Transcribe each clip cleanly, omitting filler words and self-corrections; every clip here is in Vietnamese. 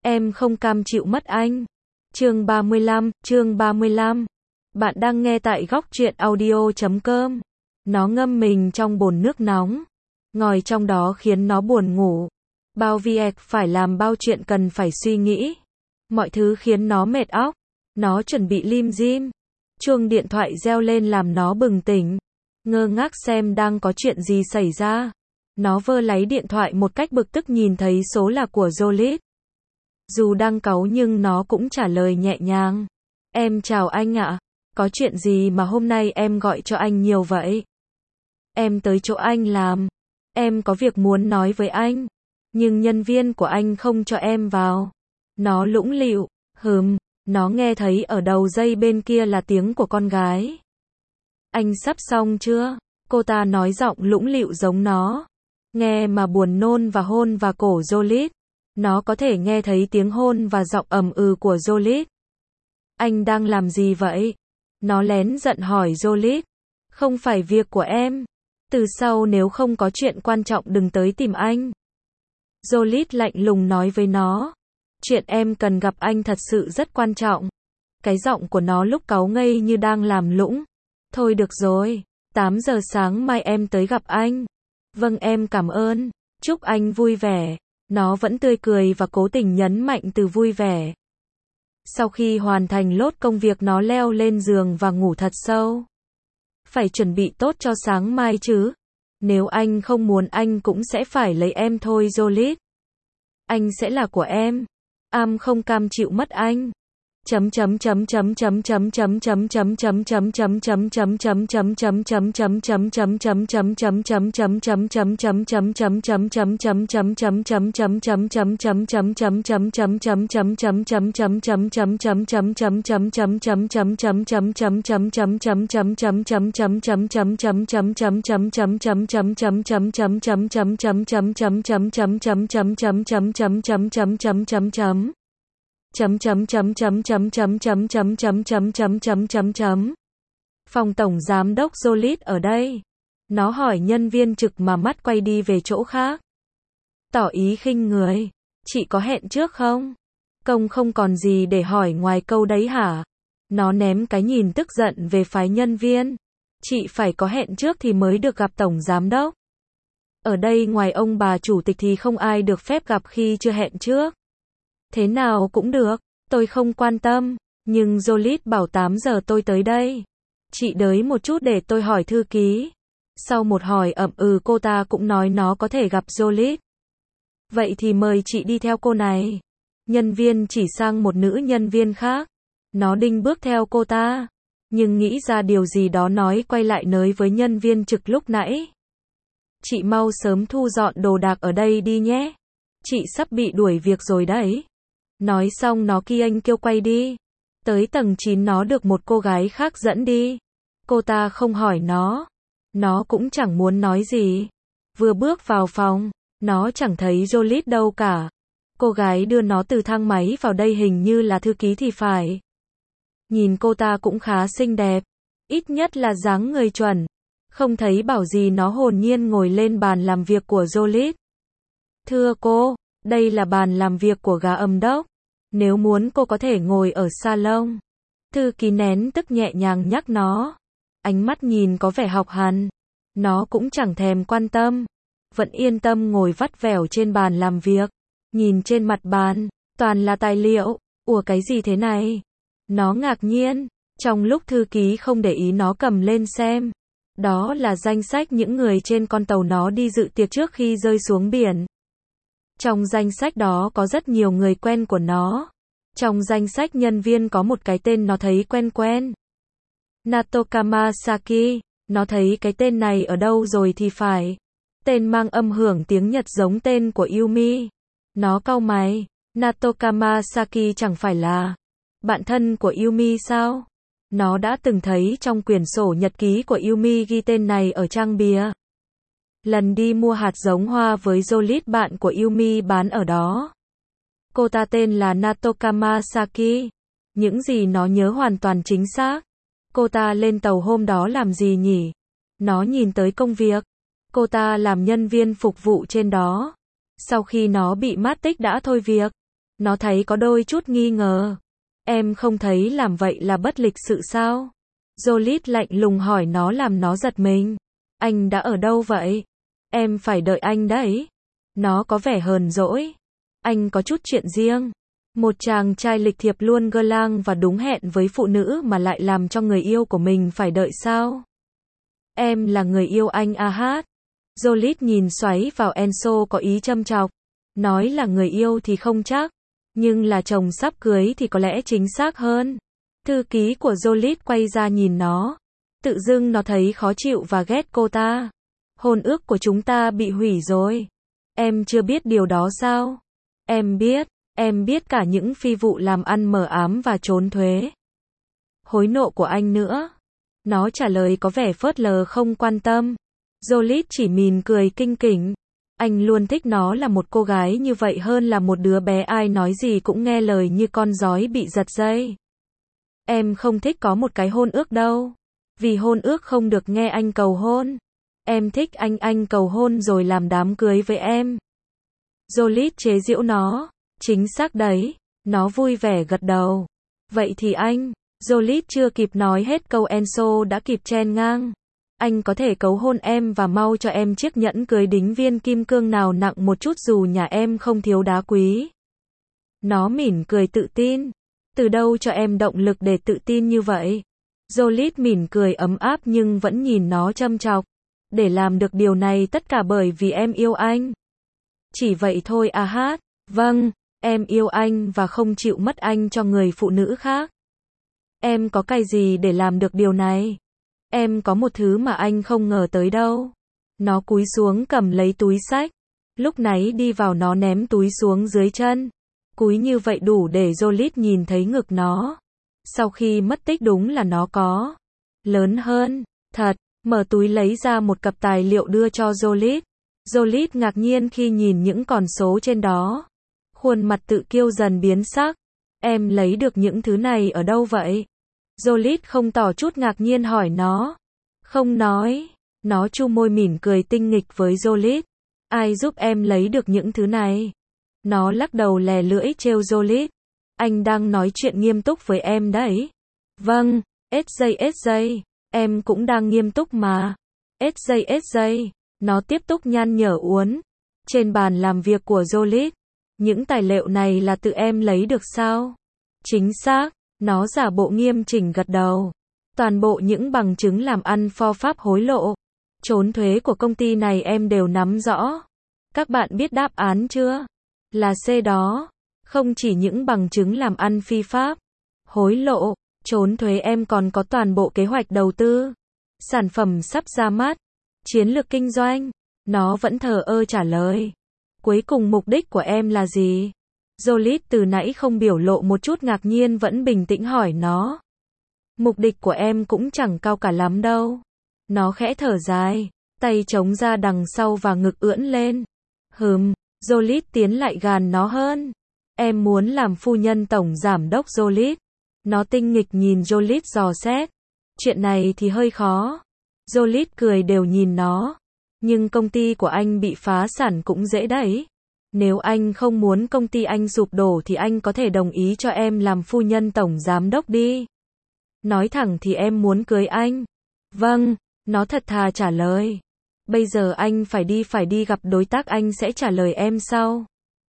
Em không cam chịu mất anh. Chương 35. Bạn đang nghe tại góc truyện audio.com. Nó ngâm mình trong bồn nước nóng. Ngồi trong đó khiến nó buồn ngủ. Bao việc phải làm, bao chuyện cần phải suy nghĩ. Mọi thứ khiến nó mệt óc. Nó chuẩn bị lim dim. Chuông điện thoại reo lên làm nó bừng tỉnh. Ngơ ngác xem đang có chuyện gì xảy ra. Nó vơ lấy điện thoại một cách bực tức, nhìn thấy số là của Jolit. Dù đang cáu nhưng nó cũng trả lời nhẹ nhàng. Em chào anh ạ. Có chuyện gì mà hôm nay em gọi cho anh nhiều vậy? Em tới chỗ anh làm. Em có việc muốn nói với anh. Nhưng nhân viên của anh không cho em vào. Nó lũng lịu. Nó nghe thấy ở đầu dây bên kia là tiếng của con gái. Anh sắp xong chưa? Cô ta nói giọng lũng lịu giống nó. Nghe mà buồn nôn và hôn vào cổ Jolit. Nó có thể nghe thấy tiếng hôn và giọng ầm ừ của Jolit. Anh đang làm gì vậy? Nó lén giận hỏi Jolit. Không phải việc của em. Từ sau nếu không có chuyện quan trọng đừng tới tìm anh. Jolit lạnh lùng nói với nó. Chuyện em cần gặp anh thật sự rất quan trọng. Cái giọng của nó lúc cáu ngây như đang làm lũng. Thôi được rồi, 8 giờ sáng mai em tới gặp anh. Vâng, em cảm ơn. Chúc anh vui vẻ. Nó vẫn tươi cười và cố tình nhấn mạnh từ vui vẻ. Sau khi hoàn thành lốt công việc, nó leo lên giường và ngủ thật sâu. Phải chuẩn bị tốt cho sáng mai chứ. Nếu anh không muốn anh cũng sẽ phải lấy em thôi Jolit. Anh sẽ là của em. Không cam chịu mất anh. Phòng tổng giám đốc Jolit ở đây. Nó hỏi nhân viên trực mà mắt quay đi về chỗ khác. Tỏ ý khinh người. Chị có hẹn trước không? Công không còn gì để hỏi ngoài câu đấy hả? Nó ném cái nhìn tức giận về phái nhân viên. Chị phải có hẹn trước thì mới được gặp tổng giám đốc. Ở đây ngoài ông bà chủ tịch thì không ai được phép gặp khi chưa hẹn trước. Thế nào cũng được, tôi không quan tâm. Nhưng Jolit bảo 8 giờ tôi tới đây. Chị đợi một chút để tôi hỏi thư ký. Sau một hỏi ậm ừ, cô ta cũng nói nó có thể gặp Jolit. Vậy thì mời chị đi theo cô này. Nhân viên chỉ sang một nữ nhân viên khác. Nó định bước theo cô ta. Nhưng nghĩ ra điều gì đó nói quay lại nói với nhân viên trực lúc nãy. Chị mau sớm thu dọn đồ đạc ở đây đi nhé. Chị sắp bị đuổi việc rồi đấy. Nói xong nó anh kêu quay đi. Tới tầng 9 nó được một cô gái khác dẫn đi. Cô ta không hỏi nó. Nó cũng chẳng muốn nói gì. Vừa bước vào phòng, nó chẳng thấy Jolit đâu cả. Cô gái đưa nó từ thang máy vào đây hình như là thư ký thì phải. Nhìn cô ta cũng khá xinh đẹp. Ít nhất là dáng người chuẩn. Không thấy bảo gì, nó hồn nhiên ngồi lên bàn làm việc của Jolit. Thưa cô, đây là bàn làm việc của gà âm đốc. Nếu muốn cô có thể ngồi ở salon. Thư ký nén tức nhẹ nhàng nhắc nó. Ánh mắt nhìn có vẻ học hành. Nó cũng chẳng thèm quan tâm. Vẫn yên tâm ngồi vắt vẻo trên bàn làm việc. Nhìn trên mặt bàn, toàn là tài liệu. Ủa cái gì thế này? Nó ngạc nhiên. Trong lúc thư ký không để ý nó cầm lên xem. Đó là danh sách những người trên con tàu nó đi dự tiệc trước khi rơi xuống biển. Trong danh sách đó có rất nhiều người quen của nó. Trong danh sách nhân viên có một cái tên nó thấy quen quen. Natokama Saki. Nó thấy cái tên này ở đâu rồi thì phải. Tên mang âm hưởng tiếng Nhật giống tên của Yumi. Nó cau mày. Natokama Saki chẳng phải là bạn thân của Yumi sao? Nó đã từng thấy trong quyển sổ nhật ký của Yumi ghi tên này ở trang bìa. Lần đi mua hạt giống hoa với Jolit, bạn của Yumi bán ở đó. Cô ta tên là Natokama Saki. Những gì nó nhớ hoàn toàn chính xác. Cô ta lên tàu hôm đó làm gì nhỉ? Nó nhìn tới công việc. Cô ta làm nhân viên phục vụ trên đó. Sau khi nó bị mất tích đã thôi việc. Nó thấy có đôi chút nghi ngờ. Em không thấy làm vậy là bất lịch sự sao? Jolie lạnh lùng hỏi nó làm nó giật mình. Anh đã ở đâu vậy? Em phải đợi anh đấy. Nó có vẻ hờn dỗi. Anh có chút chuyện riêng. Một chàng trai lịch thiệp luôn gơ lang và đúng hẹn với phụ nữ mà lại làm cho người yêu của mình phải đợi sao? Em là người yêu anh Ahad. Jolie nhìn xoáy vào Enzo có ý châm chọc. Nói là người yêu thì không chắc. Nhưng là chồng sắp cưới thì có lẽ chính xác hơn. Thư ký của Jolie quay ra nhìn nó. Tự dưng nó thấy khó chịu và ghét cô ta. Hôn ước của chúng ta bị hủy rồi. Em chưa biết điều đó sao? Em biết cả những phi vụ làm ăn mờ ám và trốn thuế. Hối lộ của anh nữa. Nó trả lời có vẻ phớt lờ không quan tâm. Jolie chỉ mỉm cười kinh kỉnh. Anh luôn thích nó là một cô gái như vậy hơn là một đứa bé ai nói gì cũng nghe lời như con giói bị giật dây. Em không thích có một cái hôn ước đâu. Vì hôn ước không được nghe anh cầu hôn. Em thích anh cầu hôn rồi làm đám cưới với em. Jolie chế giễu nó. Chính xác đấy. Nó vui vẻ gật đầu. Vậy thì anh. Jolie chưa kịp nói hết câu Enzo đã kịp chen ngang. Anh có thể cầu hôn em và mau cho em chiếc nhẫn cưới đính viên kim cương nào nặng một chút dù nhà em không thiếu đá quý. Nó mỉm cười tự tin. Từ đâu cho em động lực để tự tin như vậy? Jolie mỉm cười ấm áp nhưng vẫn nhìn nó châm chọc. Để làm được điều này tất cả bởi vì em yêu anh. Chỉ vậy thôi Ahad. Vâng, em yêu anh và không chịu mất anh cho người phụ nữ khác. Em có cái gì để làm được điều này? Em có một thứ mà anh không ngờ tới đâu. Nó cúi xuống cầm lấy túi xách. Lúc nãy đi vào nó ném túi xuống dưới chân. Cúi như vậy đủ để Jolie nhìn thấy ngực nó. Sau khi mất tích đúng là nó có lớn hơn. Thật, mở túi lấy ra một cặp tài liệu đưa cho Jolie. Jolie ngạc nhiên khi nhìn những con số trên đó. Khuôn mặt tự kiêu dần biến sắc. Em lấy được những thứ này ở đâu vậy? Jolie không tỏ chút ngạc nhiên hỏi nó. Không nói. Nó chu môi mỉm cười tinh nghịch với Jolie. Ai giúp em lấy được những thứ này? Nó lắc đầu lè lưỡi trêu Jolie. Anh đang nói chuyện nghiêm túc với em đấy. Vâng, SJ, em cũng đang nghiêm túc mà. SJ, nó tiếp tục nhăn nhở uốn. Trên bàn làm việc của Jolie. Những tài liệu này là tự em lấy được sao? Chính xác. Nó giả bộ nghiêm chỉnh gật đầu. Toàn bộ những bằng chứng làm ăn pho pháp hối lộ, trốn thuế của công ty này em đều nắm rõ. Các bạn biết đáp án chưa? Là C đó. Không chỉ những bằng chứng làm ăn phi pháp, hối lộ, trốn thuế em còn có toàn bộ kế hoạch đầu tư, sản phẩm sắp ra mắt, chiến lược kinh doanh. Nó vẫn thờ ơ trả lời. Cuối cùng mục đích của em là gì? Jolie từ nãy không biểu lộ một chút ngạc nhiên vẫn bình tĩnh hỏi nó. Mục đích của em cũng chẳng cao cả lắm đâu. Nó khẽ thở dài, tay chống ra đằng sau và ngực ưỡn lên. Jolie tiến lại gần nó hơn. Em muốn làm phu nhân tổng giám đốc Jolie. Nó tinh nghịch nhìn Jolie dò xét. Chuyện này thì hơi khó. Jolie cười đều nhìn nó. Nhưng công ty của anh bị phá sản cũng dễ đấy. Nếu anh không muốn công ty anh sụp đổ thì anh có thể đồng ý cho em làm phu nhân tổng giám đốc đi. Nói thẳng thì em muốn cưới anh. Vâng, nó thật thà trả lời. Bây giờ anh phải đi gặp đối tác anh sẽ trả lời em sau.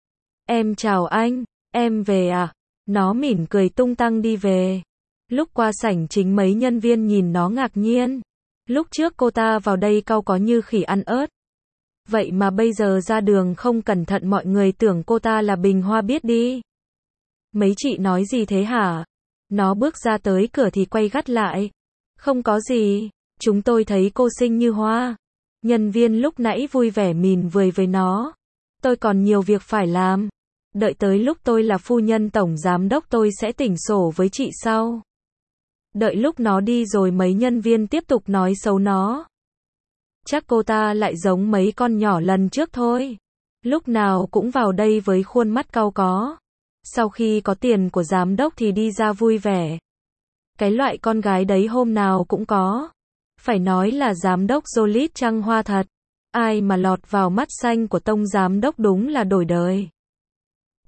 Em chào anh, em về à? Nó mỉm cười tung tăng đi về. Lúc qua sảnh chính mấy nhân viên nhìn nó ngạc nhiên. Lúc trước cô ta vào đây cau có như khỉ ăn ớt. Vậy mà bây giờ ra đường không cẩn thận mọi người tưởng cô ta là bình hoa biết đi. Mấy chị nói gì thế hả? Nó bước ra tới cửa thì quay gắt lại. Không có gì, chúng tôi thấy cô xinh như hoa. Nhân viên lúc nãy vui vẻ mỉm cười với nó. Tôi còn nhiều việc phải làm. Đợi tới lúc tôi là phu nhân tổng giám đốc tôi sẽ tỉnh sổ với chị sau. Đợi lúc nó đi rồi mấy nhân viên tiếp tục nói xấu nó. Chắc cô ta lại giống mấy con nhỏ lần trước thôi. Lúc nào cũng vào đây với khuôn mắt cau có. Sau khi có tiền của giám đốc thì đi ra vui vẻ. Cái loại con gái đấy hôm nào cũng có. Phải nói là giám đốc Jolie trăng hoa thật. Ai mà lọt vào mắt xanh của tông giám đốc đúng là đổi đời.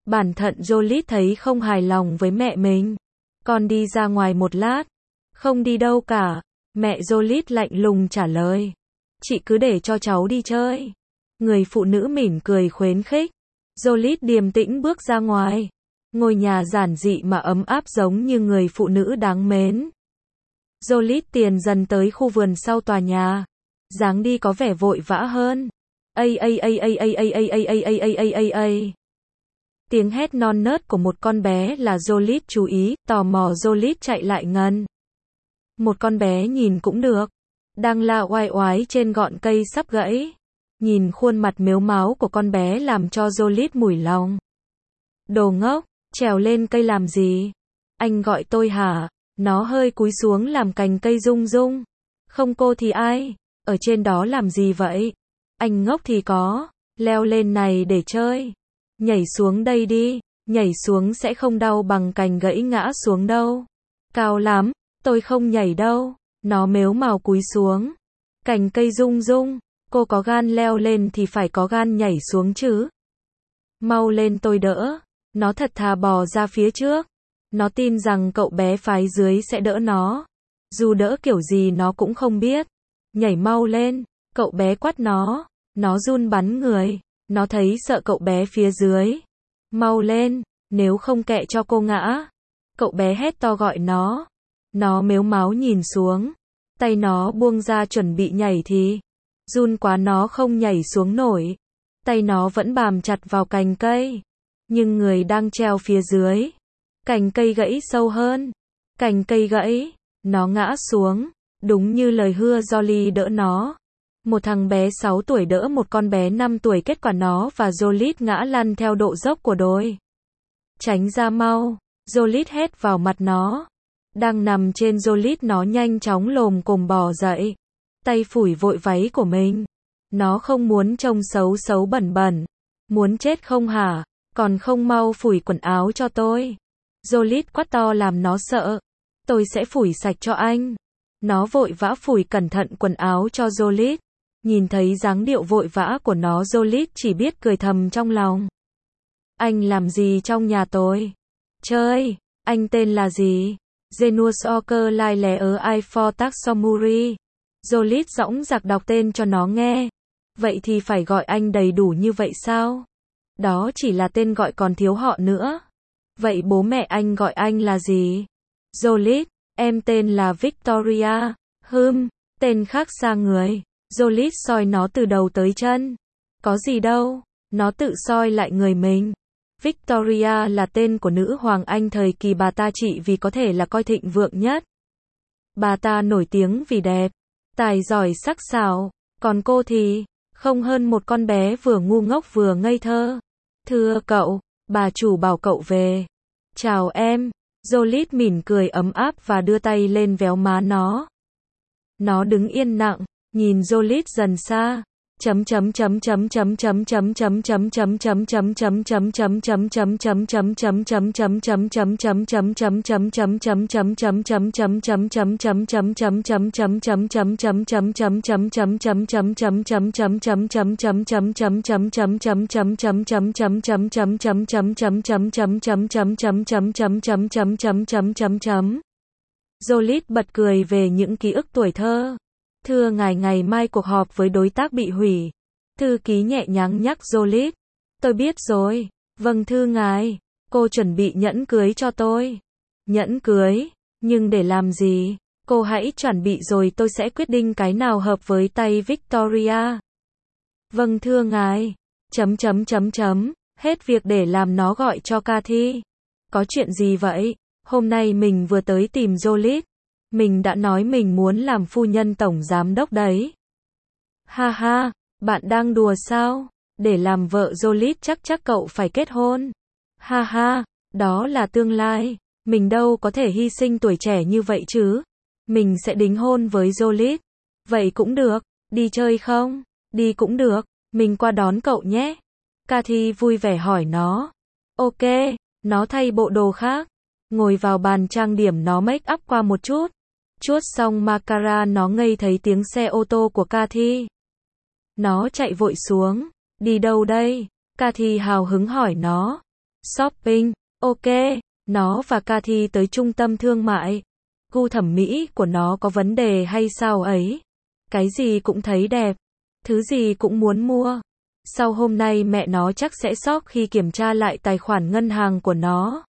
Bản thận Jolit thấy không hài lòng với mẹ mình. Con đi ra ngoài một lát. Không đi đâu cả. Mẹ Jolit lạnh lùng trả lời. Chị cứ để cho cháu đi chơi. Người phụ nữ mỉm cười khuyến khích. Jolit điềm tĩnh bước ra ngoài. Ngôi nhà giản dị mà ấm áp giống như người phụ nữ đáng mến. Jolit tiến dần tới khu vườn sau tòa nhà. Dáng đi có vẻ vội vã hơn. Tiếng hét non nớt của một con bé là Jolit chú ý, tò mò Jolit chạy lại gần. Một con bé nhìn cũng được. Đang la oai oái trên ngọn cây sắp gãy. Nhìn khuôn mặt mếu máo của con bé làm cho Jolit mủi lòng. Đồ ngốc, trèo lên cây làm gì? Anh gọi tôi hả? Nó hơi cúi xuống làm cành cây rung rung. Không cô thì ai? Ở trên đó làm gì vậy? Anh ngốc thì có. Leo lên này để chơi. Nhảy xuống đây đi. Nhảy xuống sẽ không đau bằng cành gãy ngã xuống đâu. Cao lắm. Tôi không nhảy đâu. Nó mếu mào cúi xuống. Cành cây rung rung. Cô có gan leo lên thì phải có gan nhảy xuống chứ. Mau lên tôi đỡ. Nó thật thà bò ra phía trước. Nó tin rằng cậu bé phái dưới sẽ đỡ nó. Dù đỡ kiểu gì nó cũng không biết. Nhảy mau lên. Cậu bé quát nó. Nó run bắn người. Nó thấy sợ cậu bé phía dưới. Mau lên. Nếu không kệ cho cô ngã. Cậu bé hét to gọi nó. Nó mếu máo nhìn xuống. Tay nó buông ra chuẩn bị nhảy thì. Run quá nó không nhảy xuống nổi. Tay nó vẫn bám chặt vào cành cây. Nhưng người đang treo phía dưới. Cành cây gãy sâu hơn. Cành cây gãy. Nó ngã xuống. Đúng như lời hứa Jolit đỡ nó. Một thằng bé 6 tuổi đỡ một con bé 5 tuổi, kết quả nó và Jolit ngã lăn theo độ dốc của đồi. Tránh ra mau. Jolit hét vào mặt nó. Đang nằm trên Jolit nó nhanh chóng lồm cồm bò dậy. Tay phủi vội váy của mình. Nó không muốn trông xấu xấu bẩn bẩn. Muốn chết không hả? Còn không mau phủi quần áo cho tôi. Jolit quát to làm nó sợ. Tôi sẽ phủi sạch cho anh. Nó vội vã phủi cẩn thận quần áo cho Jolit. Nhìn thấy dáng điệu vội vã của nó, Jolit chỉ biết cười thầm trong lòng. Anh làm gì trong nhà tôi? Chơi. Anh tên là gì? Genus Oker Lai Lé Ai For Taxomuri. Jolit dõng dạc đọc tên cho nó nghe. Vậy thì phải gọi anh đầy đủ như vậy sao? Đó chỉ là tên gọi còn thiếu họ nữa. Vậy bố mẹ anh gọi anh là gì? Jolit, em tên là Victoria. Tên khác xa người. Jolit soi nó từ đầu tới chân. Có gì đâu. Nó tự soi lại người mình. Victoria là tên của nữ hoàng Anh thời kỳ bà ta trị vì có thể là coi thịnh vượng nhất. Bà ta nổi tiếng vì đẹp, tài giỏi sắc sảo. Còn cô thì không hơn một con bé vừa ngu ngốc vừa ngây thơ. Thưa cậu, bà chủ bảo cậu về. Chào em. Jolit mỉm cười ấm áp và đưa tay lên véo má nó. Nó đứng yên lặng, nhìn Jolit dần xa. Jolit bật cười về những ký ức tuổi thơ. Thưa ngài, ngày mai cuộc họp với đối tác bị hủy. Thư ký nhẹ nhàng nhắc Jolit. Tôi biết rồi. Vâng thưa ngài. Cô chuẩn bị nhẫn cưới cho tôi. Nhẫn cưới? Nhưng để làm gì? Cô hãy chuẩn bị rồi tôi sẽ quyết định cái nào hợp với tay Victoria. Vâng thưa ngài. Hết việc để làm nó gọi cho Cathy. Có chuyện gì vậy? Hôm nay mình vừa tới tìm Jolit. Mình đã nói mình muốn làm phu nhân tổng giám đốc đấy. Ha ha, bạn đang đùa sao? Để làm vợ Jolit chắc cậu phải kết hôn. Ha ha, đó là tương lai. Mình đâu có thể hy sinh tuổi trẻ như vậy chứ. Mình sẽ đính hôn với Jolit. Vậy cũng được, đi chơi không? Đi cũng được, mình qua đón cậu nhé. Cathy vui vẻ hỏi nó. Ok, nó thay bộ đồ khác. Ngồi vào bàn trang điểm, nó make up qua một chút. Chuốt xong mascara, nó ngây thấy tiếng xe ô tô của Cathy. Nó chạy vội xuống. Đi đâu đây? Cathy hào hứng hỏi nó. Shopping, ok. Nó và Cathy tới trung tâm thương mại. Gu thẩm mỹ của nó có vấn đề hay sao ấy? Cái gì cũng thấy đẹp, thứ gì cũng muốn mua. Sau hôm nay mẹ nó chắc sẽ sốc khi kiểm tra lại tài khoản ngân hàng của nó.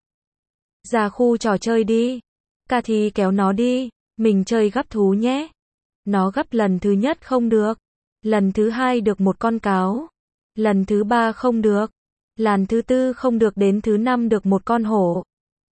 Ra khu trò chơi đi. Cathy kéo nó đi, mình chơi gắp thú nhé. Nó gắp lần thứ nhất không được. Lần thứ hai được một con cáo. Lần thứ ba không được. Lần thứ tư không được, đến thứ năm được một con hổ.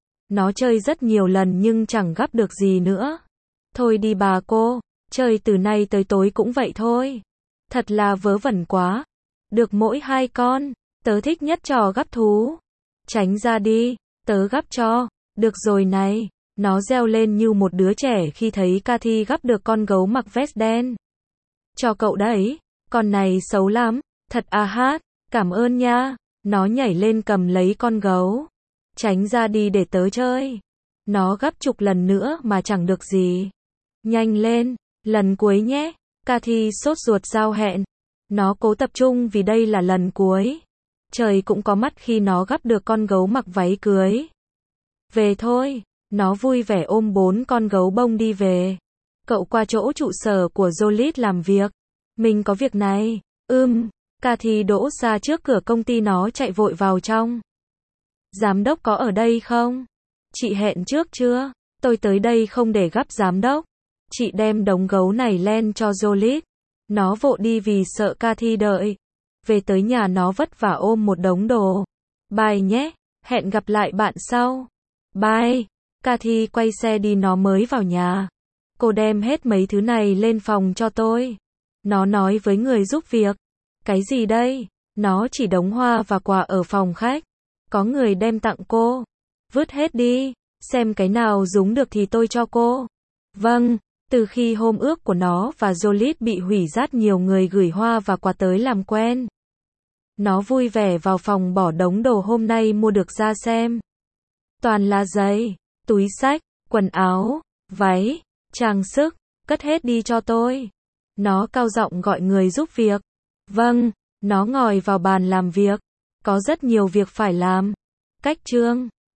Nó chơi rất nhiều lần nhưng chẳng gắp được gì nữa. Thôi đi bà cô, chơi từ nay tới tối cũng vậy thôi. Thật là vớ vẩn quá. Được mỗi 2 con, tớ thích nhất trò gắp thú. Tránh ra đi, tớ gắp cho. Được rồi này. Nó reo lên như một đứa trẻ khi thấy Cathy gắp được con gấu mặc vest đen. Cho cậu đấy, con này xấu lắm, thật à hát, cảm ơn nha. Nó nhảy lên cầm lấy con gấu. Tránh ra đi để tớ chơi. Nó gắp chục lần nữa mà chẳng được gì. Nhanh lên, lần cuối nhé. Cathy sốt ruột giao hẹn. Nó cố tập trung vì đây là lần cuối. Trời cũng có mắt khi nó gắp được con gấu mặc váy cưới. Về thôi. Nó vui vẻ ôm 4 con gấu bông đi về. Cậu qua chỗ trụ sở của Jolit làm việc. Mình có việc này. Cathy đỗ ra trước cửa công ty, nó chạy vội vào trong. Giám đốc có ở đây không? Chị hẹn trước chưa? Tôi tới đây không để gắp giám đốc. Chị đem đống gấu này lên cho Jolit. Nó vội đi vì sợ Cathy đợi. Về tới nhà nó vất vả ôm một đống đồ. Bye nhé. Hẹn gặp lại bạn sau. Bye. Cathy quay xe đi, nó mới vào nhà. Cô đem hết mấy thứ này lên phòng cho tôi. Nó nói với người giúp việc. Cái gì đây? Nó chỉ đống hoa và quà ở phòng khách. Có người đem tặng cô. Vứt hết đi. Xem cái nào dùng được thì tôi cho cô. Vâng. Từ khi hôm ước của nó và Jolit bị hủy, rất nhiều người gửi hoa và quà tới làm quen. Nó vui vẻ vào phòng bỏ đống đồ hôm nay mua được ra xem. Toàn là giày, túi xách, quần áo, váy, trang sức, cất hết đi cho tôi. Nó cao giọng gọi người giúp việc. Vâng, nó ngồi vào bàn làm việc. Có rất nhiều việc phải làm. Cách chương